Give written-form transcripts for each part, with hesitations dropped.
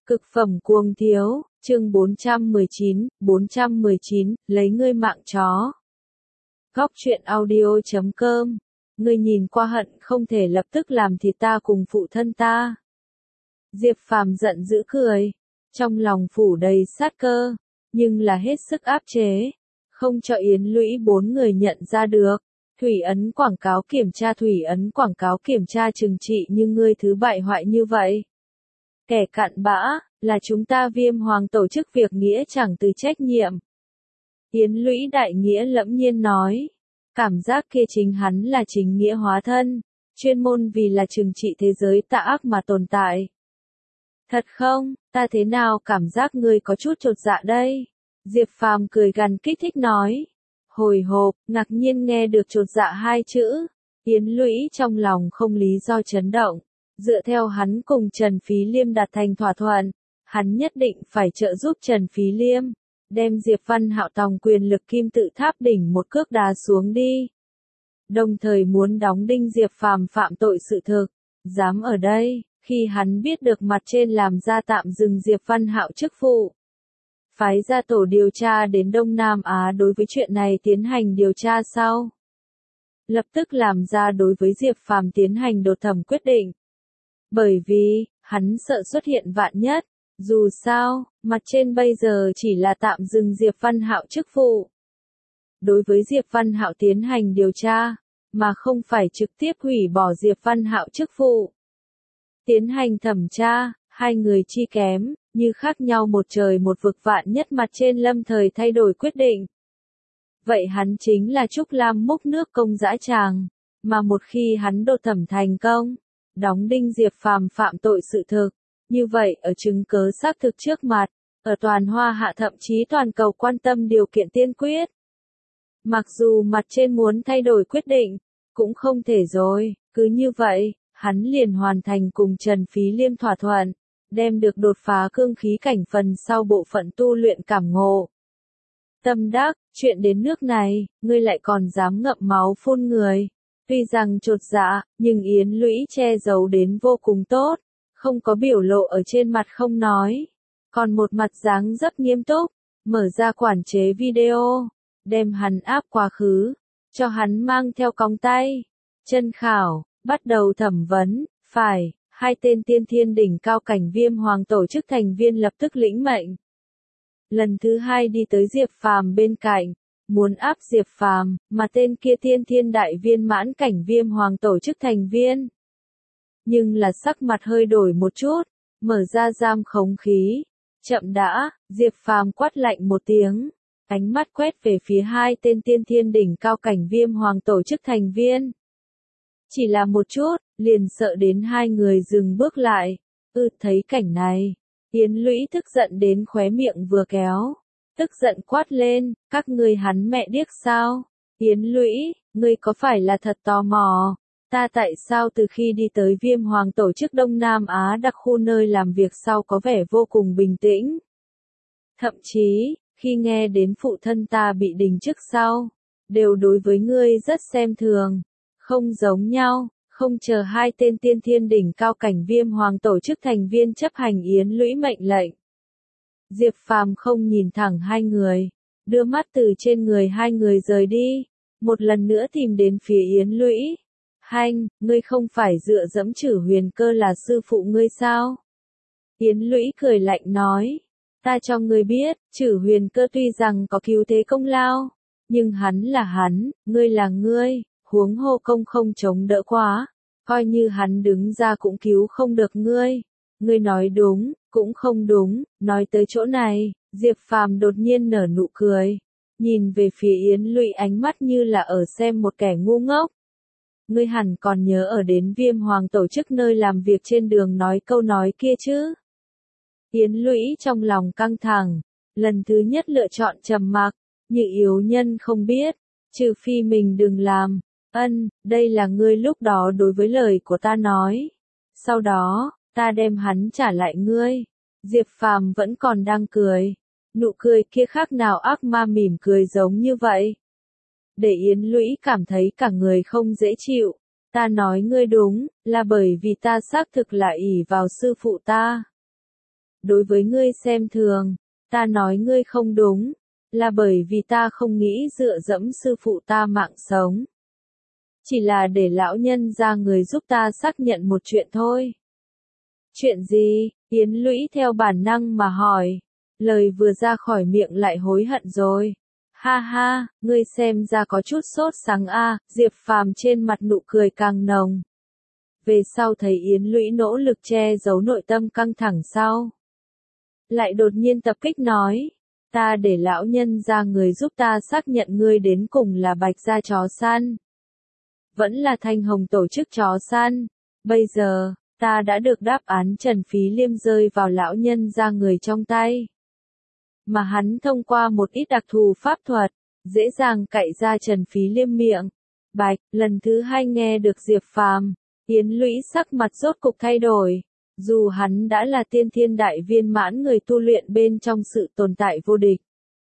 Cực phẩm cuồng thiếu, chương 419, lấy ngươi mạng chó. Góc truyện audio.com. Ngươi nhìn qua hận không thể lập tức làm thịt ta cùng phụ thân ta. Diệp Phàm giận dữ cười, trong lòng phủ đầy sát cơ, nhưng là hết sức áp chế, không cho Yến Lũy bốn người nhận ra được. Thủy ấn quảng cáo kiểm tra trừng trị như ngươi thứ bại hoại như vậy. Kẻ cặn bã, là chúng ta Viêm Hoàng tổ chức việc nghĩa chẳng từ trách nhiệm. Yến Lũy đại nghĩa lẫm nhiên nói, cảm giác kia chính hắn là chính nghĩa hóa thân, chuyên môn vì là trừng trị thế giới tà ác mà tồn tại. Thật không, ta thế nào cảm giác ngươi có chút chột dạ đây? Diệp Phàm cười gằn kích thích nói. Hồi hộp, ngạc nhiên nghe được chột dạ hai chữ, Yến Lũy trong lòng không lý do chấn động. Dựa theo hắn cùng Trần Phí Liêm đạt thành thỏa thuận, hắn nhất định phải trợ giúp Trần Phí Liêm, đem Diệp Văn Hạo tòng quyền lực kim tự tháp đỉnh một cước đá xuống đi. Đồng thời muốn đóng đinh Diệp Phàm phạm tội sự thực, dám ở đây, khi hắn biết được mặt trên làm ra tạm dừng Diệp Văn Hạo chức vụ. Phái ra tổ điều tra đến Đông Nam Á đối với chuyện này tiến hành điều tra sau. Lập tức làm ra đối với Diệp Phàm tiến hành đột thẩm quyết định. Bởi vì, hắn sợ xuất hiện vạn nhất, dù sao, mặt trên bây giờ chỉ là tạm dừng Diệp Văn Hạo chức vụ. Đối với Diệp Văn Hạo tiến hành điều tra, mà không phải trực tiếp hủy bỏ Diệp Văn Hạo chức vụ. Tiến hành thẩm tra, hai người chi kém, như khác nhau một trời một vực vạn nhất mặt trên lâm thời thay đổi quyết định. Vậy hắn chính là Trúc Lam múc nước công dã tràng, mà một khi hắn đột thẩm thành công, đóng đinh Diệp Phàm phạm tội sự thực, như vậy ở chứng cớ xác thực trước mặt, ở toàn Hoa Hạ thậm chí toàn cầu quan tâm điều kiện tiên quyết. Mặc dù mặt trên muốn thay đổi quyết định, cũng không thể rồi, cứ như vậy, hắn liền hoàn thành cùng Trần Phí Liêm thỏa thuận, đem được đột phá cương khí cảnh phần sau bộ phận tu luyện cảm ngộ. Tâm đắc, chuyện đến nước này, ngươi lại còn dám ngậm máu phun người. Tuy rằng chột dạ, nhưng Yến Lũy che giấu đến vô cùng tốt, không có biểu lộ ở trên mặt không nói. Còn một mặt dáng dấp nghiêm túc, mở ra quản chế video, đem hắn áp quá khứ, cho hắn mang theo còng tay, chân khảo, bắt đầu thẩm vấn, phải, hai tên tiên thiên đỉnh cao cảnh Viêm Hoàng tổ chức thành viên lập tức lĩnh mệnh. Lần thứ hai đi tới Diệp Phàm bên cạnh, muốn áp Diệp Phàm, mà tên kia tiên thiên đại viên mãn cảnh Viêm Hoàng tổ chức thành viên. Nhưng là sắc mặt hơi đổi một chút, mở ra giam khống khí. Chậm đã, Diệp Phàm quát lạnh một tiếng, ánh mắt quét về phía hai tên tiên thiên đỉnh cao cảnh Viêm Hoàng tổ chức thành viên. Chỉ là một chút, liền sợ đến hai người dừng bước lại. Thấy cảnh này, Yến Lũy tức giận đến khóe miệng vừa kéo. Tức giận quát lên, các ngươi hắn mẹ điếc sao? Yến Lũy, ngươi có phải là thật tò mò? Ta tại sao từ khi đi tới Viêm Hoàng tổ chức Đông Nam Á đặc khu nơi làm việc sau có vẻ vô cùng bình tĩnh? Thậm chí, khi nghe đến phụ thân ta bị đình chức sau, đều đối với ngươi rất xem thường. Không giống nhau, không chờ hai tên tiên thiên đỉnh cao cảnh Viêm Hoàng tổ chức thành viên chấp hành Yến Lũy mệnh lệnh. Diệp Phàm không nhìn thẳng hai người, đưa mắt từ trên người hai người rời đi, một lần nữa tìm đến phía Yến Lũy. Hanh, ngươi không phải dựa dẫm Trử Huyền Cơ là sư phụ ngươi sao? Yến Lũy cười lạnh nói, ta cho ngươi biết, Trử Huyền Cơ tuy rằng có cứu thế công lao, nhưng hắn là hắn, ngươi là ngươi, huống hồ công không chống đỡ quá, coi như hắn đứng ra cũng cứu không được ngươi. Ngươi nói đúng, cũng không đúng, nói tới chỗ này, Diệp Phàm đột nhiên nở nụ cười, nhìn về phía Yến Lũy ánh mắt như là ở xem một kẻ ngu ngốc. Ngươi hẳn còn nhớ ở đến Viêm Hoàng tổ chức nơi làm việc trên đường nói câu nói kia chứ? Yến Lũy trong lòng căng thẳng, lần thứ nhất lựa chọn trầm mặc, như yếu nhân không biết, trừ phi mình đừng làm. Đây là ngươi lúc đó đối với lời của ta nói. Sau đó, ta đem hắn trả lại ngươi. Diệp Phàm vẫn còn đang cười. Nụ cười kia khác nào ác ma mỉm cười giống như vậy. Để Yến Lũy cảm thấy cả người không dễ chịu. Ta nói ngươi đúng, là bởi vì ta xác thực là ỷ vào sư phụ ta. đối với ngươi xem thường, ta nói ngươi không đúng, là bởi vì ta không nghĩ dựa dẫm sư phụ ta mạng sống. Chỉ là để lão nhân ra người giúp ta xác nhận một chuyện thôi. Chuyện gì? Yến Lũy theo bản năng mà hỏi. Lời vừa ra khỏi miệng lại hối hận rồi. Ha ha, ngươi xem ra có chút sốt sắng a. Diệp Phàm trên mặt nụ cười càng nồng. Về sau thấy Yến Lũy nỗ lực che giấu nội tâm căng thẳng sau. Lại đột nhiên tập kích nói. Ta để lão nhân ra người giúp ta xác nhận ngươi đến cùng là Bạch gia chó săn. Vẫn là Thanh Hồng tổ chức chó săn. Bây giờ, ta đã được đáp án Trần Phí Liêm rơi vào lão nhân ra người trong tay. Mà hắn thông qua một ít đặc thù pháp thuật, dễ dàng cạy ra Trần Phí Liêm miệng. Bạch, lần thứ hai nghe được Diệp Phàm, Yến Lũy sắc mặt rốt cục thay đổi. Dù hắn đã là tiên thiên đại viên mãn người tu luyện bên trong sự tồn tại vô địch.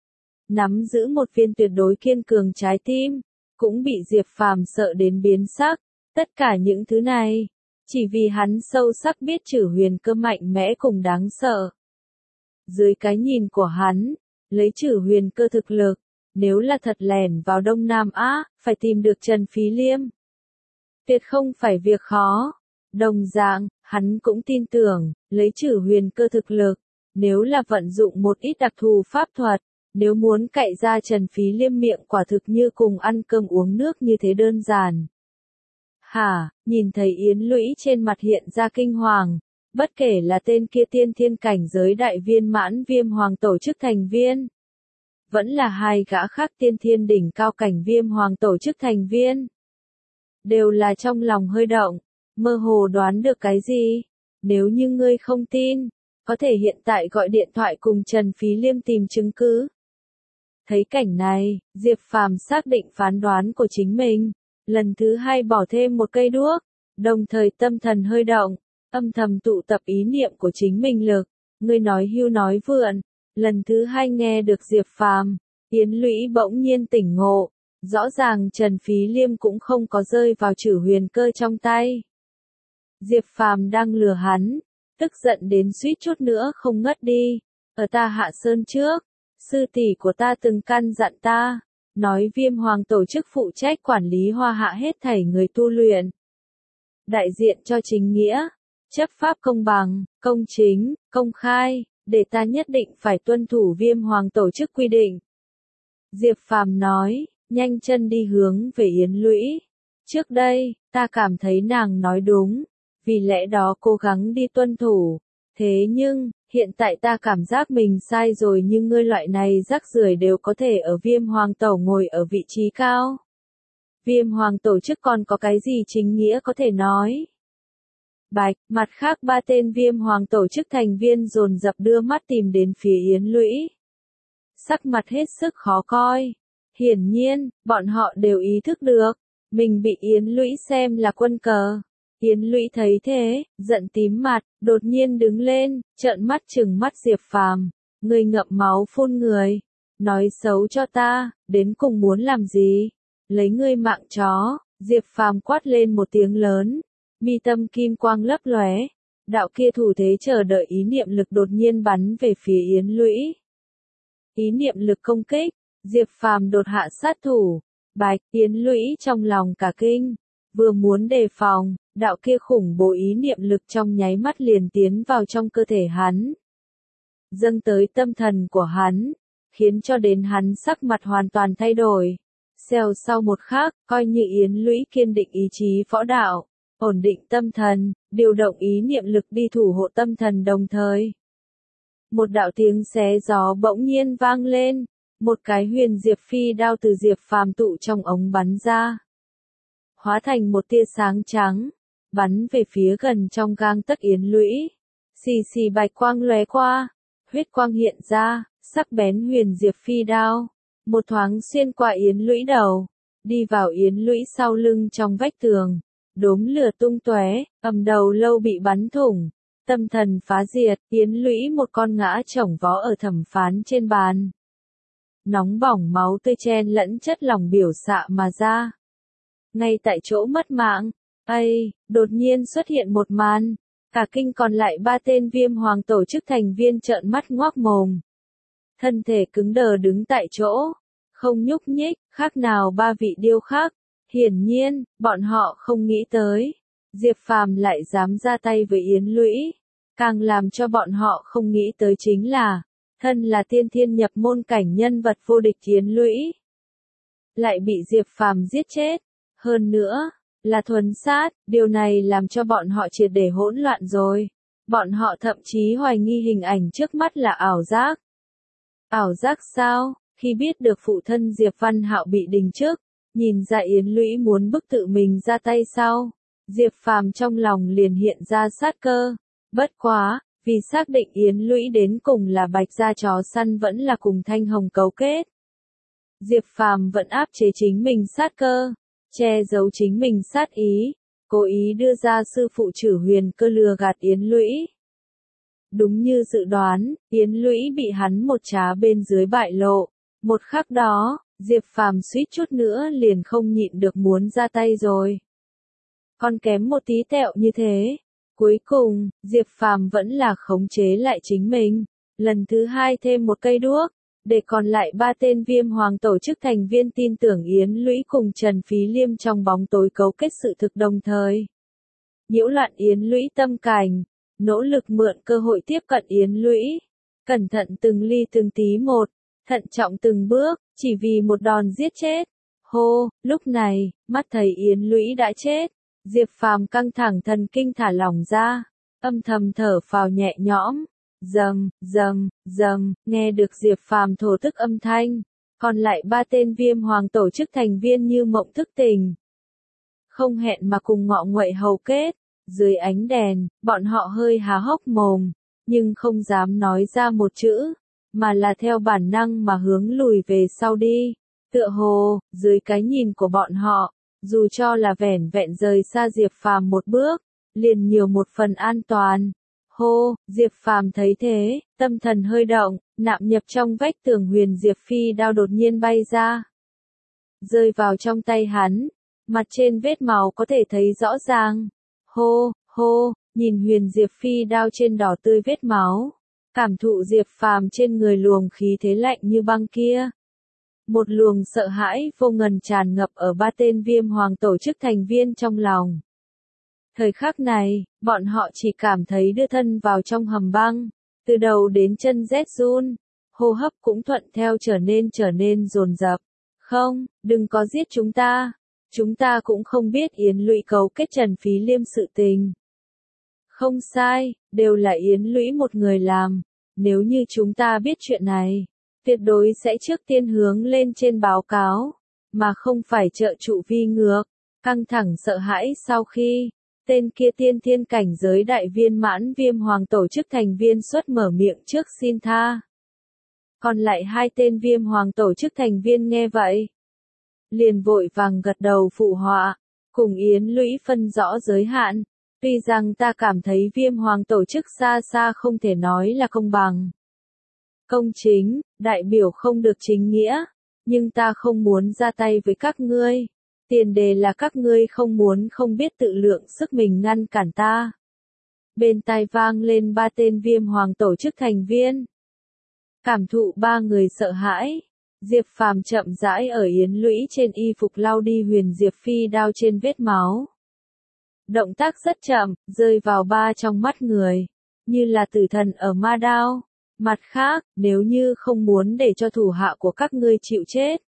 Nắm giữ một viên tuyệt đối kiên cường trái tim, cũng bị Diệp Phàm sợ đến biến sắc. Tất cả những thứ này, chỉ vì hắn sâu sắc biết Trử Huyền Cơ mạnh mẽ cùng đáng sợ. Dưới cái nhìn của hắn, lấy Trử Huyền Cơ thực lực, nếu là thật lẻn vào Đông Nam Á, phải tìm được Trần Phí Liêm. Tuyệt không phải việc khó. Đồng dạng, hắn cũng tin tưởng, lấy Trử Huyền Cơ thực lực, nếu là vận dụng một ít đặc thù pháp thuật, nếu muốn cạy ra Trần Phí Liêm miệng quả thực như cùng ăn cơm uống nước như thế đơn giản. Hả, nhìn thấy Yến Lũy trên mặt hiện ra kinh hoàng, bất kể là tên kia tiên thiên cảnh giới đại viên mãn Viêm Hoàng tổ chức thành viên, vẫn là hai gã khác tiên thiên đỉnh cao cảnh Viêm Hoàng tổ chức thành viên, đều là trong lòng hơi động, mơ hồ đoán được cái gì. Nếu như ngươi không tin, có thể hiện tại gọi điện thoại cùng Trần Phí Liêm tìm chứng cứ. Thấy cảnh này, Diệp Phàm xác định phán đoán của chính mình, lần thứ hai bỏ thêm một cây đuốc, đồng thời tâm thần hơi động, âm thầm tụ tập ý niệm của chính mình lực. Ngươi nói hưu nói vượn, lần thứ hai nghe được Diệp Phàm, Yến Lũy bỗng nhiên tỉnh ngộ, rõ ràng Trần Phí Liêm cũng không có rơi vào Trử Huyền Cơ trong tay. Diệp Phàm đang lừa hắn, tức giận đến suýt chút nữa không ngất đi. Ở ta Hạ Sơn trước, sư tỷ của ta từng căn dặn ta, nói Viêm Hoàng tổ chức phụ trách quản lý Hoa Hạ hết thảy người tu luyện. Đại diện cho chính nghĩa, chấp pháp công bằng, công chính, công khai, để ta nhất định phải tuân thủ Viêm Hoàng tổ chức quy định. Diệp Phàm nói, nhanh chân đi hướng về Yến Lũy. Trước đây, ta cảm thấy nàng nói đúng, vì lẽ đó cố gắng đi tuân thủ. Thế nhưng, hiện tại ta cảm giác mình sai rồi, nhưng ngươi loại này rác rưởi đều có thể ở Viêm Hoàng tổ ngồi ở vị trí cao. Viêm Hoàng tổ chức còn có cái gì chính nghĩa có thể nói? Bạch, mặt khác ba tên Viêm Hoàng tổ chức thành viên dồn dập đưa mắt tìm đến phía Yến Lũy. Sắc mặt hết sức khó coi. Hiển nhiên, bọn họ đều ý thức được, mình bị Yến Lũy xem là quân cờ. Yến Lũy thấy thế, giận tím mặt, đột nhiên đứng lên, trợn mắt trừng mắt Diệp Phàm, ngươi ngậm máu phun người, nói xấu cho ta, đến cùng muốn làm gì? Lấy ngươi mạng chó. Diệp Phàm quát lên một tiếng lớn, mi tâm kim quang lấp lóe, đạo kia thủ thế chờ đợi ý niệm lực đột nhiên bắn về phía Yến Lũy. Ý niệm lực công kích, Diệp Phàm đột hạ sát thủ. Bạch, Yến Lũy trong lòng cả kinh, vừa muốn đề phòng, đạo kia khủng bố ý niệm lực trong nháy mắt liền tiến vào trong cơ thể hắn, dâng tới tâm thần của hắn, khiến cho đến hắn sắc mặt hoàn toàn thay đổi. Xèo sau một khắc, coi như Yến Lũy kiên định ý chí võ đạo, ổn định tâm thần, điều động ý niệm lực đi thủ hộ tâm thần đồng thời. Một đạo tiếng xé gió bỗng nhiên vang lên, một cái huyền diệp phi đao từ Diệp Phàm tụ trong ống bắn ra, hóa thành một tia sáng trắng, bắn về phía gần trong gang tấc Yến Lũy. Xì xì bạch quang lóe qua, huyết quang hiện ra, sắc bén huyền diệp phi đao, một thoáng xuyên qua Yến Lũy đầu, đi vào Yến Lũy sau lưng trong vách tường, đốm lửa tung tóe, đầu lâu bị bắn thủng, tâm thần phá diệt. Yến Lũy một con ngã chồng vó ở thẩm phán trên bàn, nóng bỏng máu tươi chen lẫn chất lỏng biểu xạ mà ra. Ngay tại chỗ mất mạng, đột nhiên xuất hiện một màn, Cả kinh còn lại 3 tên Viêm Hoàng tổ chức thành viên trợn mắt ngoác mồm. Thân thể cứng đờ đứng tại chỗ, không nhúc nhích, khác nào 3 vị điêu khắc. Hiển nhiên, bọn họ không nghĩ tới, Diệp Phàm lại dám ra tay với Yến Lũy. Càng làm cho bọn họ không nghĩ tới chính là, thân là tiên thiên nhập môn cảnh nhân vật vô địch Yến Lũy, lại bị Diệp Phàm giết chết. Hơn nữa, là thuần sát, điều này làm cho bọn họ triệt để hỗn loạn rồi. Bọn họ thậm chí hoài nghi hình ảnh trước mắt là ảo giác. Ảo giác sao? Khi biết được phụ thân Diệp Văn Hạo bị đình chức, nhìn ra Yến Lũy muốn bức tự mình ra tay sau, Diệp Phàm trong lòng liền hiện ra sát cơ. Bất quá, vì xác định Yến Lũy đến cùng là Bạch gia chó săn vẫn là cùng Thanh Hồng cấu kết, Diệp Phàm vẫn áp chế chính mình sát cơ, che giấu chính mình sát ý, cố ý đưa ra sư phụ Trử Huyền Cơ lừa gạt Yến Lũy. Đúng như dự đoán, Yến Lũy bị hắn một trá bên dưới bại lộ. Một khắc đó, Diệp Phàm suýt chút nữa liền không nhịn được muốn ra tay rồi. Còn kém một tí tẹo như thế. Cuối cùng, Diệp Phàm vẫn là khống chế lại chính mình. Lần thứ 2 thêm một cây đuốc, để còn lại 3 tên Viêm Hoàng tổ chức thành viên tin tưởng Yến Lũy cùng Trần Phí Liêm trong bóng tối cấu kết sự thực đồng thời. Nhiễu loạn Yến Lũy tâm cảnh, nỗ lực mượn cơ hội tiếp cận Yến Lũy. Cẩn thận từng ly từng tí một, thận trọng từng bước, chỉ vì một đòn giết chết. Hô, lúc này, mắt thấy Yến Lũy đã chết, Diệp Phàm căng thẳng thần kinh thả lỏng ra, âm thầm thở phào nhẹ nhõm. Rầm, rầm, rầm, nghe được Diệp Phàm thổ tức âm thanh, còn lại 3 tên Viêm Hoàng tổ chức thành viên như mộng thức tỉnh. Không hẹn mà cùng ngọ nguậy hầu kết, dưới ánh đèn, bọn họ hơi há hốc mồm, nhưng không dám nói ra một chữ, mà là theo bản năng mà hướng lùi về sau đi. Tựa hồ, dưới cái nhìn của bọn họ, dù cho là vẻn vẹn rời xa Diệp Phàm một bước, liền nhiều một phần an toàn. Hô, Diệp Phàm thấy thế, tâm thần hơi động, nạm nhập trong vách tường Huyền Diệp Phi đao đột nhiên bay ra. Rơi vào trong tay hắn, mặt trên vết máu có thể thấy rõ ràng. Hô, hô, nhìn Huyền Diệp Phi đao trên đỏ tươi vết máu, cảm thụ Diệp Phàm trên người luồng khí thế lạnh như băng kia. Một luồng sợ hãi vô ngần tràn ngập ở 3 tên Viêm Hoàng tổ chức thành viên trong lòng. Thời khắc này, bọn họ chỉ cảm thấy đưa thân vào trong hầm băng, từ đầu đến chân rét run, hô hấp cũng thuận theo trở nên dồn dập. Không, đừng có giết chúng ta cũng không biết Yến Lũy cấu kết Trần Phí Liêm sự tình. Không sai, đều là Yến Lũy một người làm, nếu như chúng ta biết chuyện này, tuyệt đối sẽ trước tiên hướng lên trên báo cáo, mà không phải trợ trụ vi ngược. Căng thẳng sợ hãi sau khi tên kia tiên thiên cảnh giới đại viên mãn Viêm Hoàng tổ chức thành viên xuất mở miệng trước xin tha. Còn lại 2 tên Viêm Hoàng tổ chức thành viên nghe vậy, liền vội vàng gật đầu phụ họa, cùng Yến Lũy phân rõ giới hạn. Tuy rằng ta cảm thấy Viêm Hoàng tổ chức xa xa không thể nói là công bằng, công chính, đại biểu không được chính nghĩa, nhưng ta không muốn ra tay với các ngươi. Tiền đề là các ngươi không biết tự lượng sức mình ngăn cản ta. Bên tai vang lên 3 tên Viêm Hoàng tổ chức thành viên. Cảm thụ 3 người sợ hãi, Diệp Phàm chậm rãi ở Yến Lũy trên y phục lau đi Huyền Diệp Phi đao trên vết máu. Động tác rất chậm, rơi vào 3 trong mắt người, như là tử thần ở ma đao. Mặt khác, nếu như không muốn để cho thủ hạ của các ngươi chịu chết,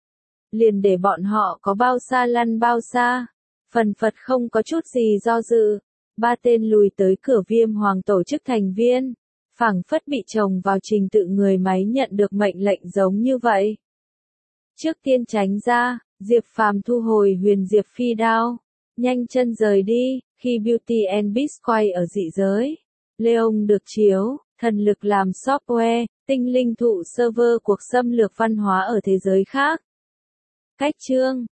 liền để bọn họ có bao xa lăn bao xa. Phần phật không có chút gì do dự, 3 tên lùi tới cửa Viêm Hoàng tổ chức thành viên, phảng phất bị chồng vào trình tự người máy nhận được mệnh lệnh giống như vậy. Trước tiên tránh ra, Diệp Phàm thu hồi Huyền Diệp Phi đao, nhanh chân rời đi. Khi Beauty and Beast quay ở dị giới, Leon được chiếu thần lực làm software, tinh linh thụ server cuộc xâm lược văn hóa ở thế giới khác. Cách chương